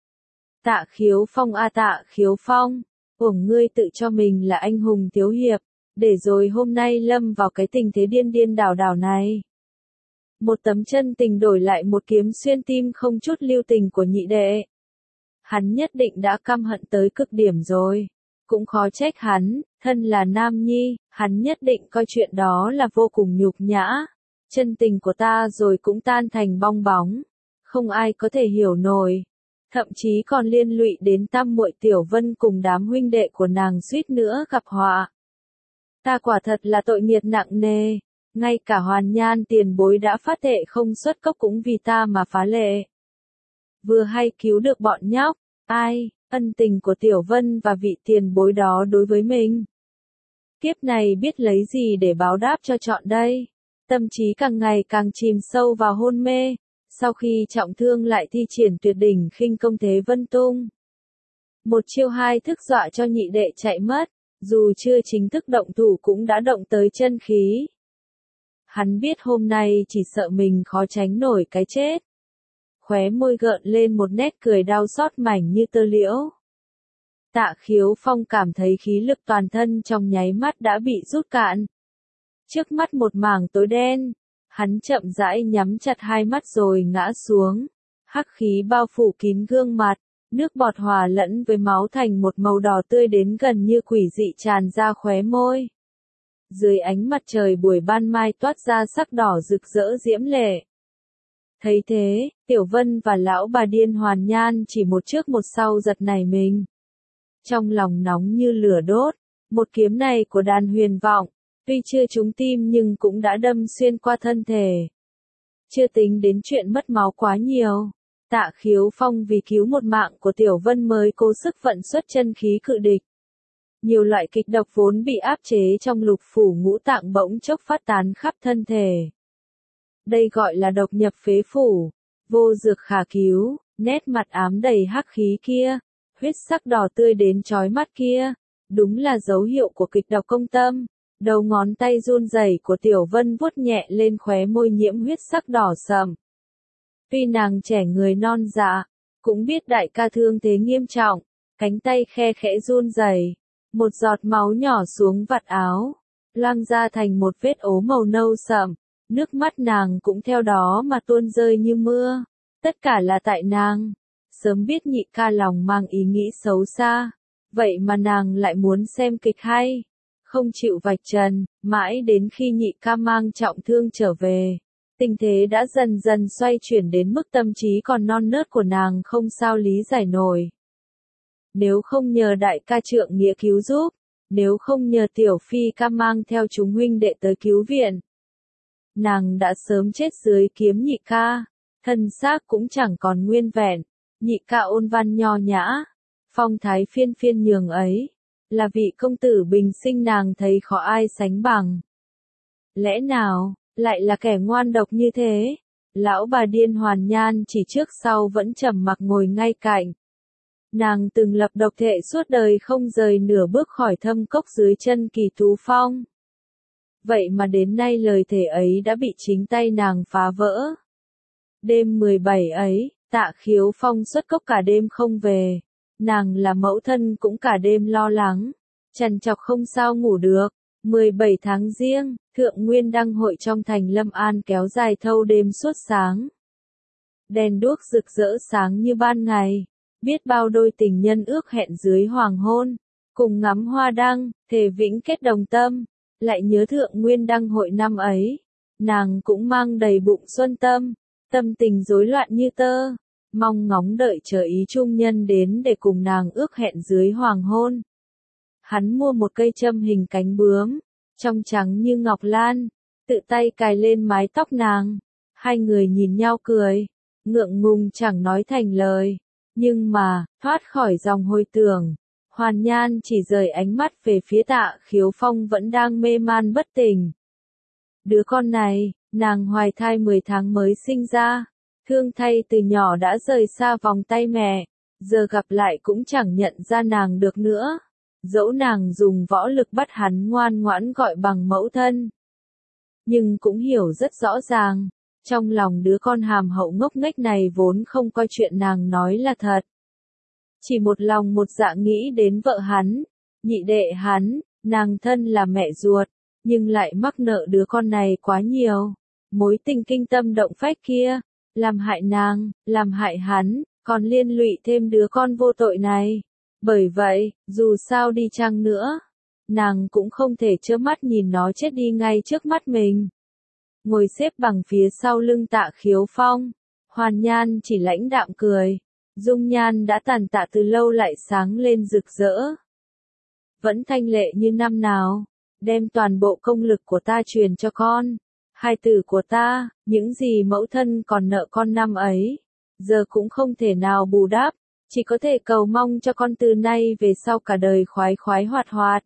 Tạ Khiếu Phong a Tạ Khiếu Phong, uổng ngươi tự cho mình là anh hùng thiếu hiệp, để rồi hôm nay lâm vào cái tình thế điên điên đảo đảo này. Một tấm chân tình đổi lại một kiếm xuyên tim không chút lưu tình của nhị đệ. Hắn nhất định đã căm hận tới cực điểm rồi. Cũng khó trách hắn, thân là nam nhi, hắn nhất định coi chuyện đó là vô cùng nhục nhã. Chân tình của ta rồi cũng tan thành bong bóng. Không ai có thể hiểu nổi. Thậm chí còn liên lụy đến tam muội Tiểu Vân cùng đám huynh đệ của nàng suýt nữa gặp họa. Ta quả thật là tội nghiệt nặng nề, ngay cả Hoàn Nhan tiền bối đã phát thệ không xuất cốc cũng vì ta mà phá lệ. Vừa hay cứu được bọn nhóc, ai, ân tình của Tiểu Vân và vị tiền bối đó đối với mình. Kiếp này biết lấy gì để báo đáp cho trọn đây. Tâm trí càng ngày càng chìm sâu vào hôn mê. Sau khi trọng thương lại thi triển tuyệt đỉnh khinh công thế vân tung. Một chiêu hai thức dọa cho nhị đệ chạy mất, dù chưa chính thức động thủ cũng đã động tới chân khí. Hắn biết hôm nay chỉ sợ mình khó tránh nổi cái chết. Khóe môi gợn lên một nét cười đau xót mảnh như tơ liễu. Tạ Khiếu Phong cảm thấy khí lực toàn thân trong nháy mắt đã bị rút cạn. Trước mắt một mảng tối đen. Hắn chậm rãi nhắm chặt hai mắt rồi ngã xuống. Hắc khí bao phủ kín gương mặt, nước bọt hòa lẫn với máu thành một màu đỏ tươi đến gần như quỷ dị tràn ra khóe môi. Dưới ánh mặt trời buổi ban mai toát ra sắc đỏ rực rỡ diễm lệ. Thấy thế, Tiểu Vân và lão bà điên Hoàn Nhan chỉ một trước một sau giật nảy mình. Trong lòng nóng như lửa đốt, một kiếm này của đàn huyền vọng. Tuy chưa trúng tim nhưng cũng đã đâm xuyên qua thân thể. Chưa tính đến chuyện mất máu quá nhiều. Tạ Khiếu Phong vì cứu một mạng của Tiểu Vân mới cố sức vận xuất chân khí cự địch. Nhiều loại kịch độc vốn bị áp chế trong lục phủ ngũ tạng bỗng chốc phát tán khắp thân thể. Đây gọi là độc nhập phế phủ. Vô dược khả cứu, nét mặt ám đầy hắc khí kia, huyết sắc đỏ tươi đến chói mắt kia. Đúng là dấu hiệu của kịch độc công tâm. Đầu ngón tay run rẩy của Tiểu Vân vuốt nhẹ lên khóe môi nhiễm huyết sắc đỏ sậm. Tuy nàng trẻ người non dạ, cũng biết đại ca thương thế nghiêm trọng, cánh tay khe khẽ run rẩy, một giọt máu nhỏ xuống vạt áo, loang ra thành một vết ố màu nâu sậm, nước mắt nàng cũng theo đó mà tuôn rơi như mưa, tất cả là tại nàng, sớm biết nhị ca lòng mang ý nghĩ xấu xa, vậy mà nàng lại muốn xem kịch hay, không chịu vạch trần, mãi đến khi nhị ca mang trọng thương trở về. Tình thế đã dần dần xoay chuyển đến mức tâm trí còn non nớt của nàng không sao lý giải nổi. Nếu không nhờ đại ca trượng nghĩa cứu giúp, nếu không nhờ tiểu phi ca mang theo chúng huynh đệ tới cứu viện, nàng đã sớm chết dưới kiếm nhị ca, thân xác cũng chẳng còn nguyên vẹn. Nhị ca ôn văn nho nhã, phong thái phiên phiên nhường ấy, là vị công tử bình sinh nàng thấy khó ai sánh bằng. Lẽ nào lại là kẻ ngoan độc như thế? Lão bà điên Hoàn Nhan chỉ trước sau vẫn trầm mặc ngồi ngay cạnh. Nàng từng lập độc thệ suốt đời không rời nửa bước khỏi thâm cốc dưới chân Kỳ Tú Phong. Vậy mà đến nay lời thề ấy đã bị chính tay nàng phá vỡ. Đêm mười bảy ấy, Tạ Khiếu Phong xuất cốc cả đêm không về. Nàng là mẫu thân cũng cả đêm lo lắng, trằn trọc không sao ngủ được. mười bảy tháng Giêng, Thượng Nguyên Đăng hội trong thành Lâm An kéo dài thâu đêm suốt sáng. Đèn đuốc rực rỡ sáng như ban ngày, biết bao đôi tình nhân ước hẹn dưới hoàng hôn, cùng ngắm hoa đăng, thề vĩnh kết đồng tâm, lại nhớ Thượng Nguyên Đăng hội năm ấy, nàng cũng mang đầy bụng xuân tâm, tâm tình rối loạn như tơ, mong ngóng đợi chờ ý trung nhân đến để cùng nàng ước hẹn dưới hoàng hôn. Hắn mua một cây châm hình cánh bướm, trong trắng như ngọc lan, tự tay cài lên mái tóc nàng. Hai người nhìn nhau cười, ngượng ngùng chẳng nói thành lời. Nhưng mà, thoát khỏi dòng hồi tưởng, Hoàn Nhan chỉ rời ánh mắt về phía Tạ Khiếu Phong vẫn đang mê man bất tỉnh. Đứa con này, nàng hoài thai mười tháng mới sinh ra, thương thay từ nhỏ đã rời xa vòng tay mẹ, giờ gặp lại cũng chẳng nhận ra nàng được nữa. Dẫu nàng dùng võ lực bắt hắn ngoan ngoãn gọi bằng mẫu thân, nhưng cũng hiểu rất rõ ràng, trong lòng đứa con hàm hậu ngốc nghếch này vốn không coi chuyện nàng nói là thật. Chỉ một lòng một dạ nghĩ đến vợ hắn, nhị đệ hắn, nàng thân là mẹ ruột, nhưng lại mắc nợ đứa con này quá nhiều. Mối tình kinh tâm động phách kia, làm hại nàng, làm hại hắn, còn liên lụy thêm đứa con vô tội này. Bởi vậy, dù sao đi chăng nữa, nàng cũng không thể trơ mắt nhìn nó chết đi ngay trước mắt mình. Ngồi xếp bằng phía sau lưng Tạ Khiếu Phong, Hoàn Nhan chỉ lãnh đạm cười, dung nhan đã tàn tạ từ lâu lại sáng lên rực rỡ. Vẫn thanh lệ như năm nào, đem toàn bộ công lực của ta truyền cho con. Hai từ của ta, những gì mẫu thân còn nợ con năm ấy, giờ cũng không thể nào bù đắp. Chỉ có thể cầu mong cho con từ nay về sau cả đời khoái khoái hoạt hoạt.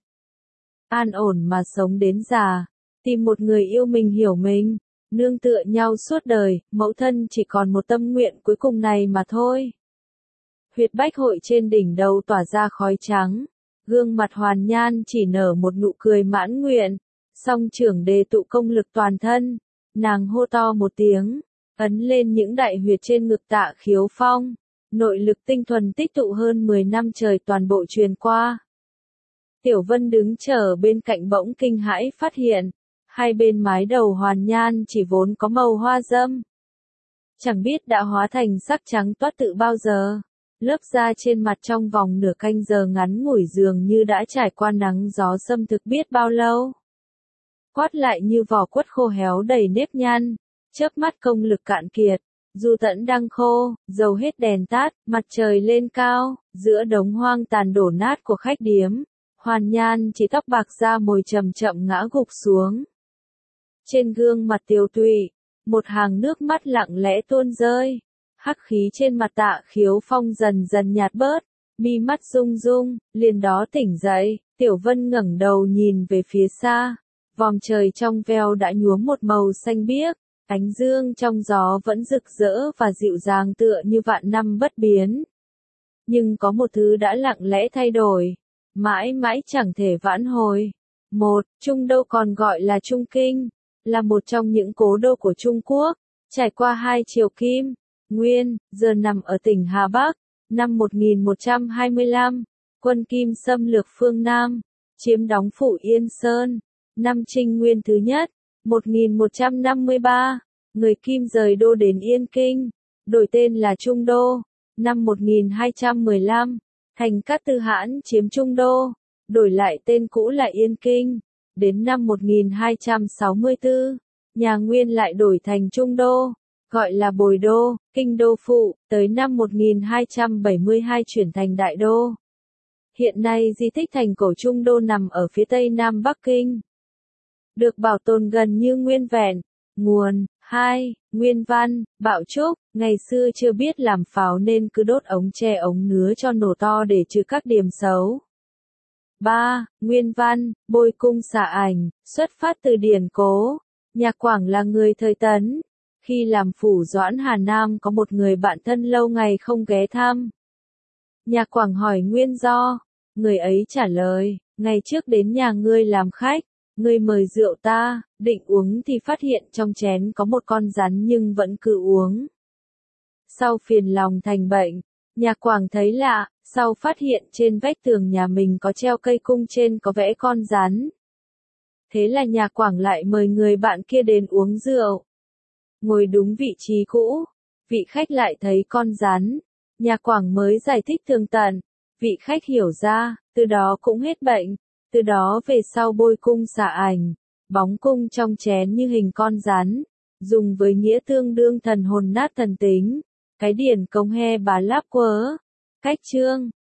An ổn mà sống đến già, tìm một người yêu mình hiểu mình, nương tựa nhau suốt đời, mẫu thân chỉ còn một tâm nguyện cuối cùng này mà thôi. Huyệt bách hội trên đỉnh đầu tỏa ra khói trắng, gương mặt Hoàn Nhan chỉ nở một nụ cười mãn nguyện, song trưởng đề tụ công lực toàn thân, nàng hô to một tiếng, ấn lên những đại huyệt trên ngực Tạ Khiếu Phong. Nội lực tinh thuần tích tụ hơn mười năm trời toàn bộ truyền qua. Tiểu Vân đứng chờ bên cạnh bỗng kinh hãi phát hiện, hai bên mái đầu Hoàn Nhan chỉ vốn có màu hoa dâm. Chẳng biết đã hóa thành sắc trắng toát tự bao giờ, lớp da trên mặt trong vòng nửa canh giờ ngắn ngủi dường như đã trải qua nắng gió xâm thực biết bao lâu. Quát lại như vỏ quất khô héo đầy nếp nhăn, chớp mắt công lực cạn kiệt. Dù tẫn đang khô, dầu hết đèn tắt, mặt trời lên cao, giữa đống hoang tàn đổ nát của khách điếm, Hoàn Nhan chỉ tóc bạc da mồi chậm chậm ngã gục xuống. Trên gương mặt tiều tụy, một hàng nước mắt lặng lẽ tuôn rơi, hắc khí trên mặt Tạ Khiếu Phong dần dần nhạt bớt, mi mắt rung rung, liền đó tỉnh dậy, Tiểu Vân ngẩng đầu nhìn về phía xa, vòm trời trong veo đã nhuốm một màu xanh biếc. Ánh dương trong gió vẫn rực rỡ và dịu dàng tựa như vạn năm bất biến. Nhưng có một thứ đã lặng lẽ thay đổi, mãi mãi chẳng thể vãn hồi. Một, Trung Đô còn gọi là Trung Kinh, là một trong những cố đô của Trung Quốc, trải qua hai triều Kim, Nguyên, giờ nằm ở tỉnh Hà Bắc, Năm một nghìn một trăm hai mươi lăm, quân Kim xâm lược phương Nam, chiếm đóng phủ Yên Sơn. Năm Trinh Nguyên thứ nhất, một nghìn một trăm năm mươi ba, người Kim rời đô đến Yên Kinh, đổi tên là Trung Đô. Năm một nghìn hai trăm mười lăm, Thành Cát Tư Hãn chiếm Trung Đô, đổi lại tên cũ là Yên Kinh. Đến năm một nghìn hai trăm sáu mươi tư, nhà Nguyên lại đổi thành Trung Đô, gọi là Bồi Đô, Kinh Đô Phụ, tới năm một nghìn hai trăm bảy mươi hai chuyển thành Đại Đô. Hiện nay di tích thành cổ Trung Đô nằm ở phía tây nam Bắc Kinh, được bảo tồn gần như nguyên vẹn. Nguồn: hai. Nguyên văn: Bạo Trúc, ngày xưa chưa biết làm pháo nên cứ đốt ống tre ống nứa cho nổ to để trừ các điểm xấu. ba. Nguyên văn: Bôi Cung Xạ Ảnh, xuất phát từ điển cố. Nhạc Quảng là người thời Tấn. Khi làm phủ doãn Hà Nam có một người bạn thân lâu ngày không ghé thăm. Nhạc Quảng hỏi nguyên do. Người ấy trả lời: ngày trước đến nhà ngươi làm khách, ngươi mời rượu ta, định uống thì phát hiện trong chén có một con rắn nhưng vẫn cứ uống. Sau phiền lòng thành bệnh, Nhạc Quảng thấy lạ, sau phát hiện trên vách tường nhà mình có treo cây cung trên có vẽ con rắn. Thế là Nhạc Quảng lại mời người bạn kia đến uống rượu. Ngồi đúng vị trí cũ, vị khách lại thấy con rắn. Nhạc Quảng mới giải thích tường tận, vị khách hiểu ra, từ đó cũng hết bệnh. Từ đó về sau bôi cung xạ ảnh, bóng cung trong chén như hình con rắn, dùng với nghĩa tương đương thần hồn nát thần tính. Cái điển công he bà láp quớ. Cách chương